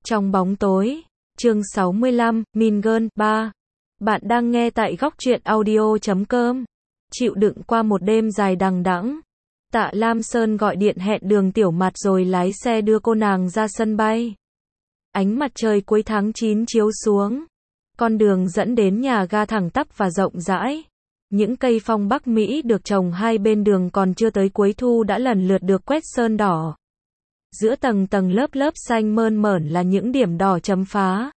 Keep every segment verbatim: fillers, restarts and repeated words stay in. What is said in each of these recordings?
Trong bóng tối, chương sáu mươi lăm, Mean Girl, ba. Bạn đang nghe tại góc truyện audio chấm com. Chịu đựng qua một đêm dài đằng đẵng, Tạ Lam Sơn gọi điện hẹn Đường Tiểu Mạt rồi lái xe đưa cô nàng ra sân bay. Ánh mặt trời cuối tháng chín chiếu xuống. Con đường dẫn đến nhà ga thẳng tắp và rộng rãi. Những cây phong Bắc Mỹ được trồng hai bên đường còn chưa tới cuối thu đã lần lượt được quét sơn đỏ. Giữa tầng tầng lớp lớp xanh mơn mởn là những điểm đỏ chấm phá.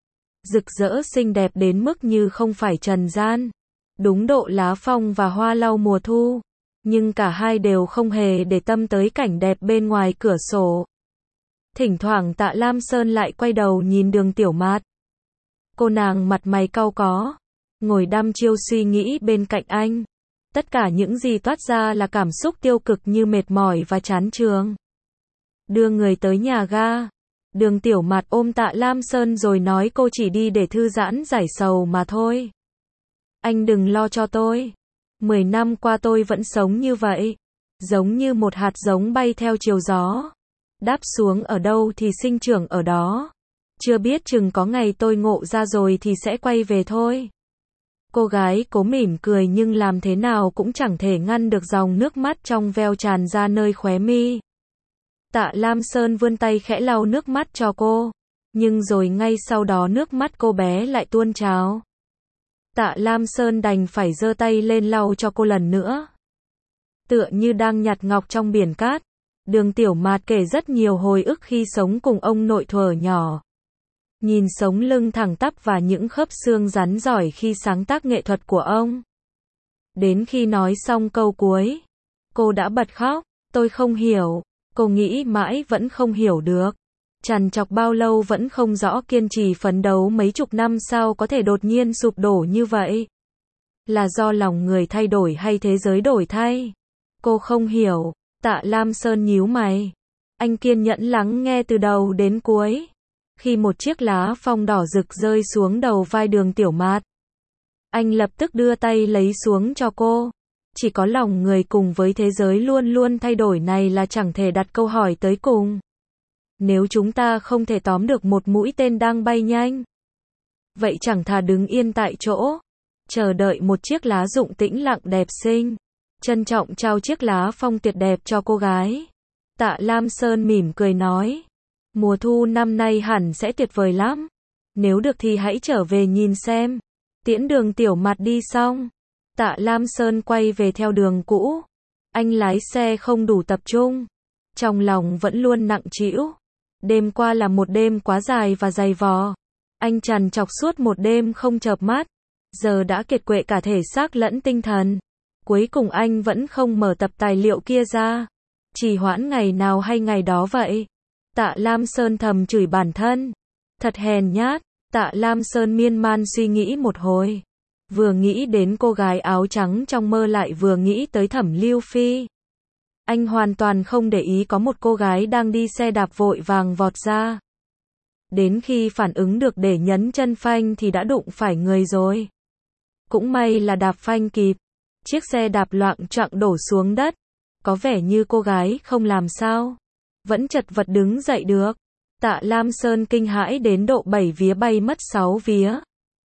Rực rỡ xinh đẹp đến mức như không phải trần gian. Đúng độ lá phong và hoa lau mùa thu. Nhưng cả hai đều không hề để tâm tới cảnh đẹp bên ngoài cửa sổ. Thỉnh thoảng Tạ Lam Sơn lại quay đầu nhìn Đường Tiểu Mạt. Cô nàng mặt mày cau có, ngồi đăm chiêu suy nghĩ bên cạnh anh. Tất cả những gì toát ra là cảm xúc tiêu cực như mệt mỏi và chán chường. Đưa người tới nhà ga, Đường Tiểu Mạt ôm Tạ Lam Sơn rồi nói cô chỉ đi để thư giãn giải sầu mà thôi. Anh đừng lo cho tôi. Mười năm qua tôi vẫn sống như vậy. Giống như một hạt giống bay theo chiều gió. Đáp xuống ở đâu thì sinh trưởng ở đó. Chưa biết chừng có ngày tôi ngộ ra rồi thì sẽ quay về thôi. Cô gái cố mỉm cười nhưng làm thế nào cũng chẳng thể ngăn được dòng nước mắt trong veo tràn ra nơi khóe mi. Tạ Lam Sơn vươn tay khẽ lau nước mắt cho cô. Nhưng rồi ngay sau đó nước mắt cô bé lại tuôn trào. Tạ Lam Sơn đành phải giơ tay lên lau cho cô lần nữa. Tựa như đang nhặt ngọc trong biển cát. Đường Tiểu Mạt kể rất nhiều hồi ức khi sống cùng ông nội thuở nhỏ. Nhìn sống lưng thẳng tắp và những khớp xương rắn giỏi khi sáng tác nghệ thuật của ông. Đến khi nói xong câu cuối, cô đã bật khóc. Tôi không hiểu. Cô nghĩ mãi vẫn không hiểu được. Trằn trọc bao lâu vẫn không rõ, kiên trì phấn đấu mấy chục năm sao có thể đột nhiên sụp đổ như vậy. Là do lòng người thay đổi hay thế giới đổi thay? Cô không hiểu. Tạ Lam Sơn nhíu mày. Anh kiên nhẫn lắng nghe từ đầu đến cuối. Khi một chiếc lá phong đỏ rực rơi xuống đầu vai Đường Tiểu Mạt, anh lập tức đưa tay lấy xuống cho cô. Chỉ có lòng người cùng với thế giới luôn luôn thay đổi này là chẳng thể đặt câu hỏi tới cùng. Nếu chúng ta không thể tóm được một mũi tên đang bay nhanh, vậy chẳng thà đứng yên tại chỗ, chờ đợi một chiếc lá rụng tĩnh lặng đẹp xinh. Trân trọng trao chiếc lá phong tuyệt đẹp cho cô gái. Tạ Lam Sơn mỉm cười nói. Mùa thu năm nay hẳn sẽ tuyệt vời lắm. Nếu được thì hãy trở về nhìn xem. Tiễn Đường Tiểu Mạt đi xong, Tạ Lam Sơn quay về theo đường cũ. Anh lái xe không đủ tập trung. Trong lòng vẫn luôn nặng trĩu. Đêm qua là một đêm quá dài và dày vò. Anh trằn trọc suốt một đêm không chợp mắt. Giờ đã kiệt quệ cả thể xác lẫn tinh thần. Cuối cùng anh vẫn không mở tập tài liệu kia ra. Trì hoãn ngày nào hay ngày đó vậy. Tạ Lam Sơn thầm chửi bản thân. Thật hèn nhát. Tạ Lam Sơn miên man suy nghĩ một hồi. Vừa nghĩ đến cô gái áo trắng trong mơ lại vừa nghĩ tới Thẩm Lưu Phi. Anh hoàn toàn không để ý có một cô gái đang đi xe đạp vội vàng vọt ra. Đến khi phản ứng được để nhấn chân phanh thì đã đụng phải người rồi. Cũng may là đạp phanh kịp. Chiếc xe đạp loạng choạng đổ xuống đất. Có vẻ như cô gái không làm sao. Vẫn chật vật đứng dậy được. Tạ Lam Sơn kinh hãi đến độ bảy vía bay mất sáu vía.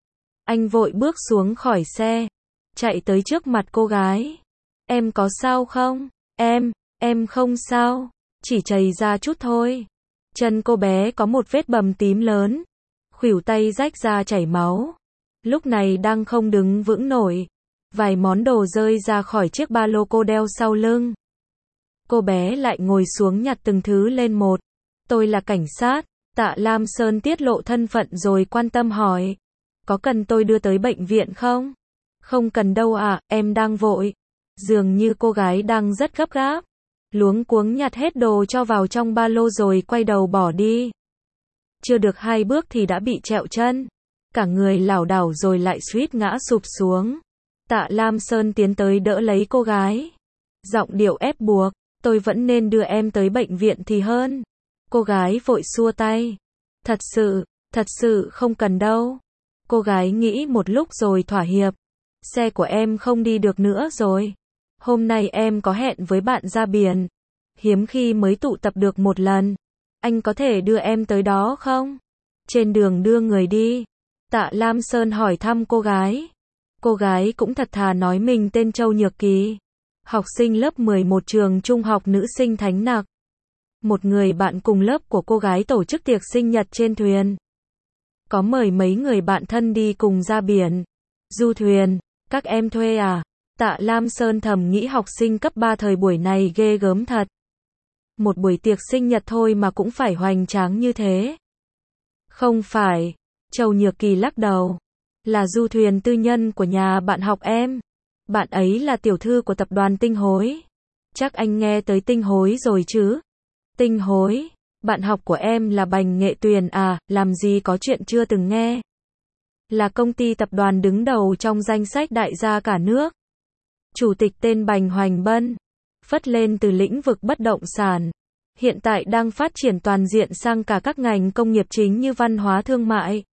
Anh vội bước xuống khỏi xe. Chạy tới trước mặt cô gái. Em có sao không? Em, em không sao. Chỉ chảy ra chút thôi. Chân cô bé có một vết bầm tím lớn. Khuỷu tay rách ra chảy máu. Lúc này đang không đứng vững nổi. Vài món đồ rơi ra khỏi chiếc ba lô cô đeo sau lưng. Cô bé lại ngồi xuống nhặt từng thứ lên một. Tôi là cảnh sát. Tạ Lam Sơn tiết lộ thân phận rồi quan tâm hỏi. Có cần tôi đưa tới bệnh viện không? Không cần đâu ạ, à, em đang vội. Dường như cô gái đang rất gấp gáp. Luống cuống nhặt hết đồ cho vào trong ba lô rồi quay đầu bỏ đi. Chưa được hai bước thì đã bị trẹo chân. Cả người lảo đảo rồi lại suýt ngã sụp xuống. Tạ Lam Sơn tiến tới đỡ lấy cô gái. Giọng điệu ép buộc. Tôi vẫn nên đưa em tới bệnh viện thì hơn. Cô gái vội xua tay. Thật sự, thật sự không cần đâu. Cô gái nghĩ một lúc rồi thỏa hiệp. Xe của em không đi được nữa rồi. Hôm nay em có hẹn với bạn ra biển. Hiếm khi mới tụ tập được một lần. Anh có thể đưa em tới đó không? Trên đường đưa người đi. Tạ Lam Sơn hỏi thăm cô gái. Cô gái cũng thật thà nói mình tên Châu Nhược Kỳ. Học sinh lớp mười một trường trung học nữ sinh Thánh Nặc. Một người bạn cùng lớp của cô gái tổ chức tiệc sinh nhật trên thuyền. Có mời mấy người bạn thân đi cùng ra biển. Du thuyền, các em thuê à? Tạ Lam Sơn thầm nghĩ học sinh cấp ba thời buổi này ghê gớm thật. Một buổi tiệc sinh nhật thôi mà cũng phải hoành tráng như thế. Không phải, Châu Nhược Kỳ lắc đầu. Là du thuyền tư nhân của nhà bạn học em. Bạn ấy là tiểu thư của tập đoàn Tinh Hối. Chắc anh nghe tới Tinh Hối rồi chứ? Tinh Hối, bạn học của em là Bành Nghệ Tuyền à, làm gì có chuyện chưa từng nghe. Là công ty tập đoàn đứng đầu trong danh sách đại gia cả nước. Chủ tịch tên Bành Hoành Bân, phất lên từ lĩnh vực bất động sản. Hiện tại đang phát triển toàn diện sang cả các ngành công nghiệp chính như văn hóa thương mại.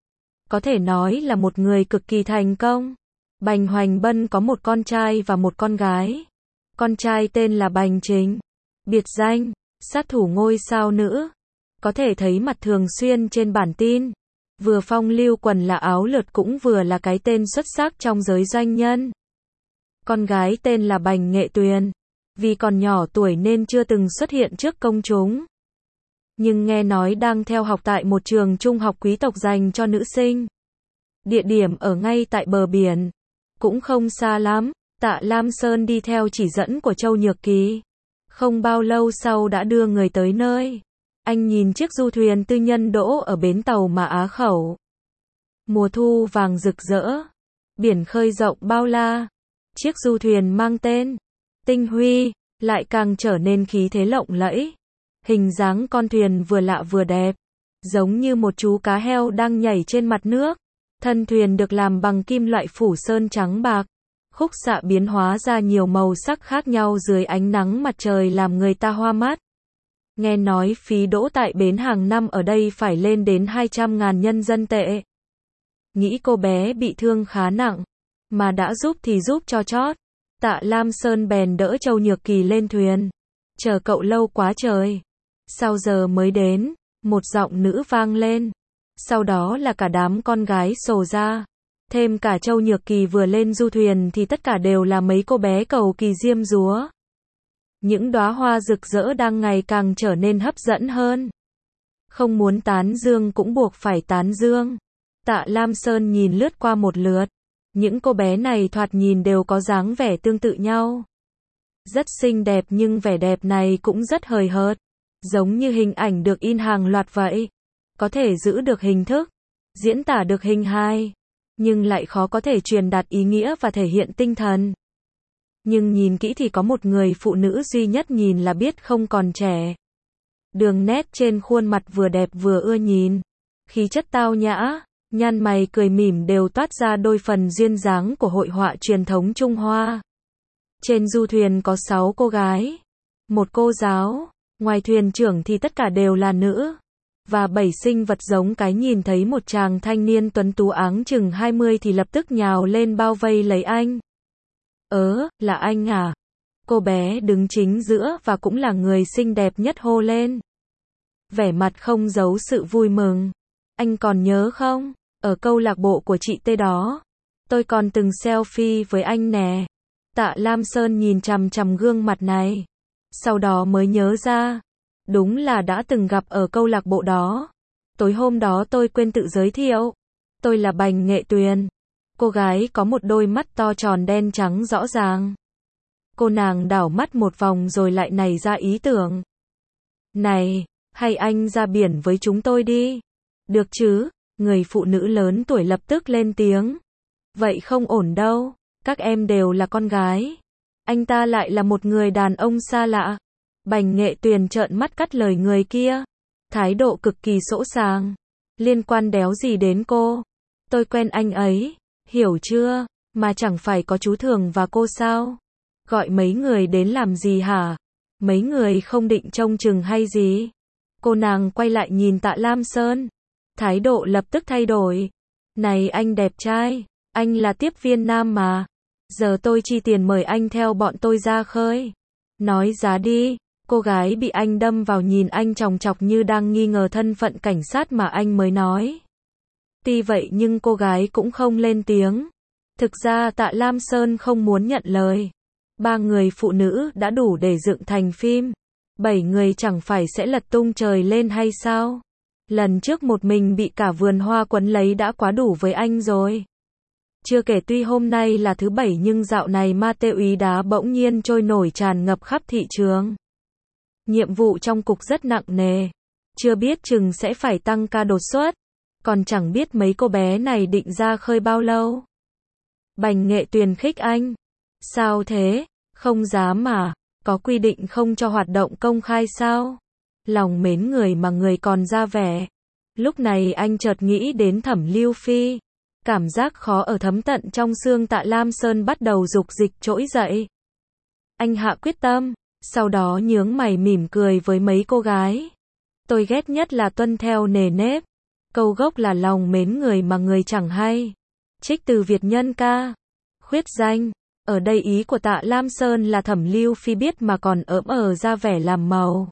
Có thể nói là một người cực kỳ thành công. Bành Hoành Bân có một con trai và một con gái. Con trai tên là Bành Chính, biệt danh sát thủ ngôi sao nữ. Có thể thấy mặt thường xuyên trên bản tin. Vừa phong lưu quần là áo lượt cũng vừa là cái tên xuất sắc trong giới doanh nhân. Con gái tên là Bành Nghệ Tuyền. Vì còn nhỏ tuổi nên chưa từng xuất hiện trước công chúng. Nhưng nghe nói đang theo học tại một trường trung học quý tộc dành cho nữ sinh. Địa điểm ở ngay tại bờ biển. Cũng không xa lắm. Tạ Lam Sơn đi theo chỉ dẫn của Châu Nhược Kỳ. Không bao lâu sau đã đưa người tới nơi. Anh nhìn chiếc du thuyền tư nhân đỗ ở bến tàu mà Á Khẩu. Mùa thu vàng rực rỡ. Biển khơi rộng bao la. Chiếc du thuyền mang tên Tinh Huy lại càng trở nên khí thế lộng lẫy. Hình dáng con thuyền vừa lạ vừa đẹp. Giống như một chú cá heo đang nhảy trên mặt nước. Thân thuyền được làm bằng kim loại phủ sơn trắng bạc. Khúc xạ biến hóa ra nhiều màu sắc khác nhau dưới ánh nắng mặt trời làm người ta hoa mắt. Nghe nói phí đỗ tại bến hàng năm ở đây phải lên đến hai trăm ngàn nhân dân tệ. Nghĩ cô bé bị thương khá nặng, mà đã giúp thì giúp cho chót. Tạ Lam Sơn bèn đỡ Châu Nhược Kỳ lên thuyền. Chờ cậu lâu quá trời. Sao giờ mới đến? Một giọng nữ vang lên. Sau đó là cả đám con gái xồ ra. Thêm cả Châu Nhược Kỳ vừa lên du thuyền thì tất cả đều là mấy cô bé cầu kỳ diêm dúa. Những đóa hoa rực rỡ đang ngày càng trở nên hấp dẫn hơn. Không muốn tán dương cũng buộc phải tán dương. Tạ Lam Sơn nhìn lướt qua một lượt. Những cô bé này thoạt nhìn đều có dáng vẻ tương tự nhau. Rất xinh đẹp nhưng vẻ đẹp này cũng rất hời hợt. Giống như hình ảnh được in hàng loạt vậy. Có thể giữ được hình thức, diễn tả được hình hài, nhưng lại khó có thể truyền đạt ý nghĩa và thể hiện tinh thần. Nhưng nhìn kỹ thì có một người phụ nữ duy nhất nhìn là biết không còn trẻ. Đường nét trên khuôn mặt vừa đẹp vừa ưa nhìn. Khí chất tao nhã, nhăn mày cười mỉm đều toát ra đôi phần duyên dáng của hội họa truyền thống Trung Hoa. Trên du thuyền có sáu cô gái, một cô giáo, ngoài thuyền trưởng thì tất cả đều là nữ. Và bảy sinh vật giống cái nhìn thấy một chàng thanh niên tuấn tú áng chừng hai mươi thì lập tức nhào lên bao vây lấy anh. Ớ, là anh à? Cô bé đứng chính giữa và cũng là người xinh đẹp nhất hô lên. Vẻ mặt không giấu sự vui mừng. Anh còn nhớ không? Ở câu lạc bộ của chị Tê đó. Tôi còn từng selfie với anh nè. Tạ Lam Sơn nhìn chằm chằm gương mặt này. Sau đó mới nhớ ra. Đúng là đã từng gặp ở câu lạc bộ đó. Tối hôm đó tôi quên tự giới thiệu. Tôi là Bành Nghệ Tuyền. Cô gái có một đôi mắt to tròn đen trắng rõ ràng. Cô nàng đảo mắt một vòng rồi lại nảy ra ý tưởng. Này, hay anh ra biển với chúng tôi đi. Được chứ? Người phụ nữ lớn tuổi lập tức lên tiếng. Vậy không ổn đâu. Các em đều là con gái. Anh ta lại là một người đàn ông xa lạ. Bành Nghệ Tuyền trợn mắt cắt lời người kia. Thái độ cực kỳ sỗ sàng. Liên quan đéo gì đến cô. Tôi quen anh ấy. Hiểu chưa? Mà chẳng phải có chú Thường và cô sao? Gọi mấy người đến làm gì hả? Mấy người không định trông chừng hay gì? Cô nàng quay lại nhìn Tạ Lam Sơn. Thái độ lập tức thay đổi. Này anh đẹp trai. Anh là tiếp viên nam mà. Giờ tôi chi tiền mời anh theo bọn tôi ra khơi. Nói giá đi. Cô Cô gái bị anh đâm vào nhìn anh chòng chọc như đang nghi ngờ thân phận cảnh sát mà anh mới nói. Tuy vậy nhưng cô gái cũng không lên tiếng. Thực ra Tạ Lam Sơn không muốn nhận lời. Ba người phụ nữ đã đủ để dựng thành phim. Bảy người chẳng phải sẽ lật tung trời lên hay sao? Lần trước một mình bị cả vườn hoa quấn lấy đã quá đủ với anh rồi. Chưa kể tuy hôm nay là thứ bảy nhưng dạo này ma túy đá bỗng nhiên trôi nổi tràn ngập khắp thị trường. Nhiệm vụ trong cục rất nặng nề. Chưa biết chừng sẽ phải tăng ca đột xuất. Còn chẳng biết mấy cô bé này định ra khơi bao lâu. Bành Nghệ Tuyền khích anh. Sao thế? Không dám mà. Có quy định không cho hoạt động công khai sao? Lòng mến người mà người còn ra vẻ. Lúc này anh chợt nghĩ đến Thẩm Lưu Phi. Cảm giác khó ở thấm tận trong xương. Tạ Lam Sơn bắt đầu dục dịch trỗi dậy. Anh hạ quyết tâm. Sau đó nhướng mày mỉm cười với mấy cô gái. Tôi ghét nhất là tuân theo nề nếp. Câu gốc là lòng mến người mà người chẳng hay. Trích từ Việt Nhân ca. Khuyết danh. Ở đây ý của Tạ Lam Sơn là Thẩm Lưu Phi biết mà còn ỡm ờ ra vẻ làm màu.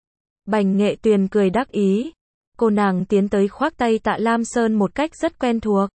Bành Nghệ Tuyền cười đắc ý. Cô nàng tiến tới khoác tay Tạ Lam Sơn một cách rất quen thuộc.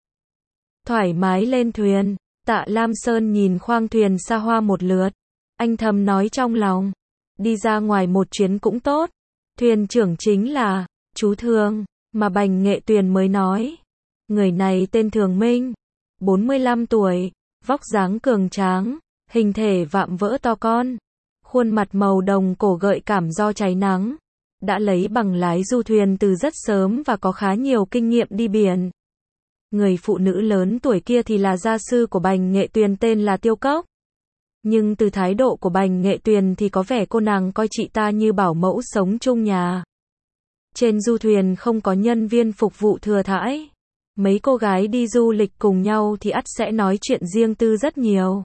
Thoải mái lên thuyền. Tạ Lam Sơn nhìn khoang thuyền xa hoa một lượt. Anh thầm nói trong lòng. Đi ra ngoài một chuyến cũng tốt. Thuyền trưởng chính là chú Thường, mà Bành Nghệ Tuyền mới nói. Người này tên Thường Minh. bốn mươi lăm tuổi. Vóc dáng cường tráng. Hình thể vạm vỡ to con. Khuôn mặt màu đồng cổ gợi cảm do cháy nắng. Đã lấy bằng lái du thuyền từ rất sớm và có khá nhiều kinh nghiệm đi biển. Người phụ nữ lớn tuổi kia thì là gia sư của Bành Nghệ Tuyền tên là Tiêu Cốc. Nhưng từ thái độ của Bành Nghệ Tuyền thì có vẻ cô nàng coi chị ta như bảo mẫu sống chung nhà. Trên du thuyền không có nhân viên phục vụ thừa thãi. Mấy cô gái đi du lịch cùng nhau thì ắt sẽ nói chuyện riêng tư rất nhiều.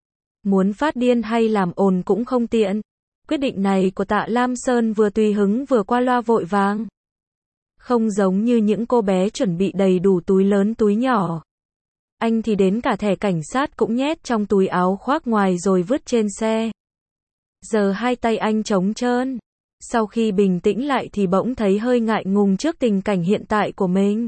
Muốn phát điên hay làm ồn cũng không tiện. Quyết định này của Tạ Lam Sơn vừa tùy hứng vừa qua loa vội vàng. Không giống như những cô bé chuẩn bị đầy đủ túi lớn túi nhỏ. Anh thì đến cả thẻ cảnh sát cũng nhét trong túi áo khoác ngoài rồi vứt trên xe. Giờ hai tay anh trống trơn. Sau khi bình tĩnh lại thì bỗng thấy hơi ngại ngùng trước tình cảnh hiện tại của mình.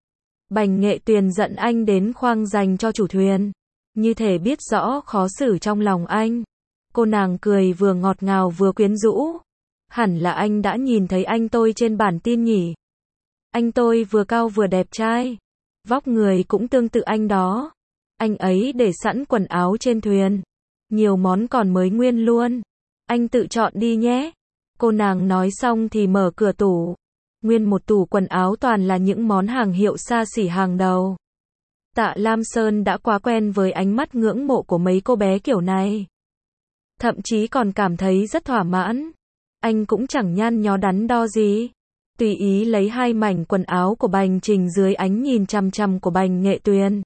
Bành Nghệ Tuyền giận anh đến khoang dành cho chủ thuyền. Như thể biết rõ khó xử trong lòng anh. Cô nàng cười vừa ngọt ngào vừa quyến rũ. Hẳn là anh đã nhìn thấy anh tôi trên bản tin nhỉ. Anh tôi vừa cao vừa đẹp trai. Vóc người cũng tương tự anh đó. Anh ấy để sẵn quần áo trên thuyền. Nhiều món còn mới nguyên luôn. Anh tự chọn đi nhé. Cô nàng nói xong thì mở cửa tủ. Nguyên một tủ quần áo toàn là những món hàng hiệu xa xỉ hàng đầu. Tạ Lam Sơn đã quá quen với ánh mắt ngưỡng mộ của mấy cô bé kiểu này. Thậm chí còn cảm thấy rất thỏa mãn. Anh cũng chẳng nhăn nhó đắn đo gì. Tùy ý lấy hai mảnh quần áo của Bành Trình dưới ánh nhìn chằm chằm của Bành Nghệ Tuyền.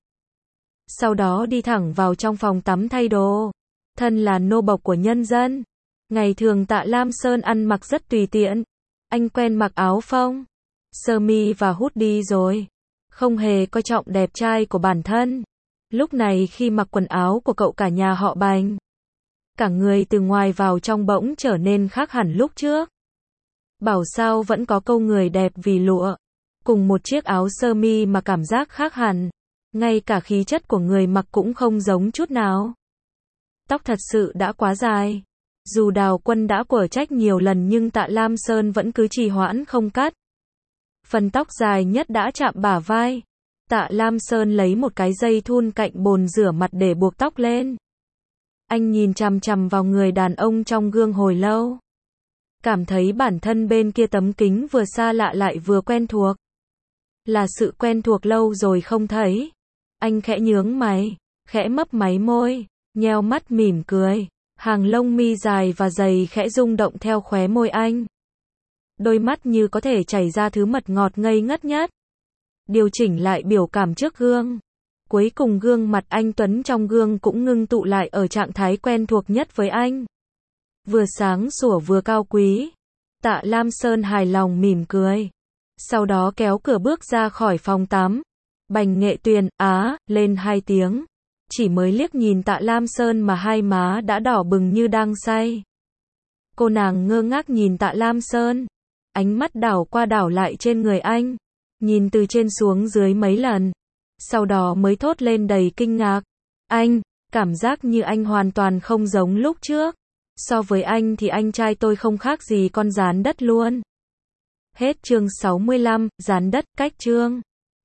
Sau đó đi thẳng vào trong phòng tắm thay đồ. Thân là nô bộc của nhân dân. Ngày thường Tạ Lam Sơn ăn mặc rất tùy tiện. Anh quen mặc áo phông, sơ mi và hoodie rồi. Không hề coi trọng đẹp trai của bản thân. Lúc này khi mặc quần áo của cậu cả nhà họ Bành. Cả người từ ngoài vào trong bỗng trở nên khác hẳn lúc trước. Bảo sao vẫn có câu người đẹp vì lụa. Cùng một chiếc áo sơ mi mà cảm giác khác hẳn. Ngay cả khí chất của người mặc cũng không giống chút nào. Tóc thật sự đã quá dài. Dù Đào Quân đã quở trách nhiều lần nhưng Tạ Lam Sơn vẫn cứ trì hoãn không cắt. Phần tóc dài nhất đã chạm bả vai. Tạ Lam Sơn lấy một cái dây thun cạnh bồn rửa mặt để buộc tóc lên. Anh nhìn chằm chằm vào người đàn ông trong gương hồi lâu. Cảm thấy bản thân bên kia tấm kính vừa xa lạ lại vừa quen thuộc. Là sự quen thuộc lâu rồi không thấy. Anh khẽ nhướng mày, khẽ mấp máy môi, nheo mắt mỉm cười. Hàng lông mi dài và dày khẽ rung động theo khóe môi anh. Đôi mắt như có thể chảy ra thứ mật ngọt ngây ngất nhất. Điều chỉnh lại biểu cảm trước gương. Cuối cùng gương mặt anh Tuấn trong gương cũng ngưng tụ lại ở trạng thái quen thuộc nhất với anh. Vừa sáng sủa vừa cao quý. Tạ Lam Sơn hài lòng mỉm cười. Sau đó kéo cửa bước ra khỏi phòng tắm. Bành Nghệ Tuyền, á, lên hai tiếng. Chỉ mới liếc nhìn Tạ Lam Sơn mà hai má đã đỏ bừng như đang say. Cô nàng ngơ ngác nhìn Tạ Lam Sơn. Ánh mắt đảo qua đảo lại trên người anh. Nhìn từ trên xuống dưới mấy lần. Sau đó mới thốt lên đầy kinh ngạc. Anh, cảm giác như anh hoàn toàn không giống lúc trước. So với anh thì anh trai tôi không khác gì con gián đất luôn. Hết chương sáu mươi lăm, gián đất, cách chương.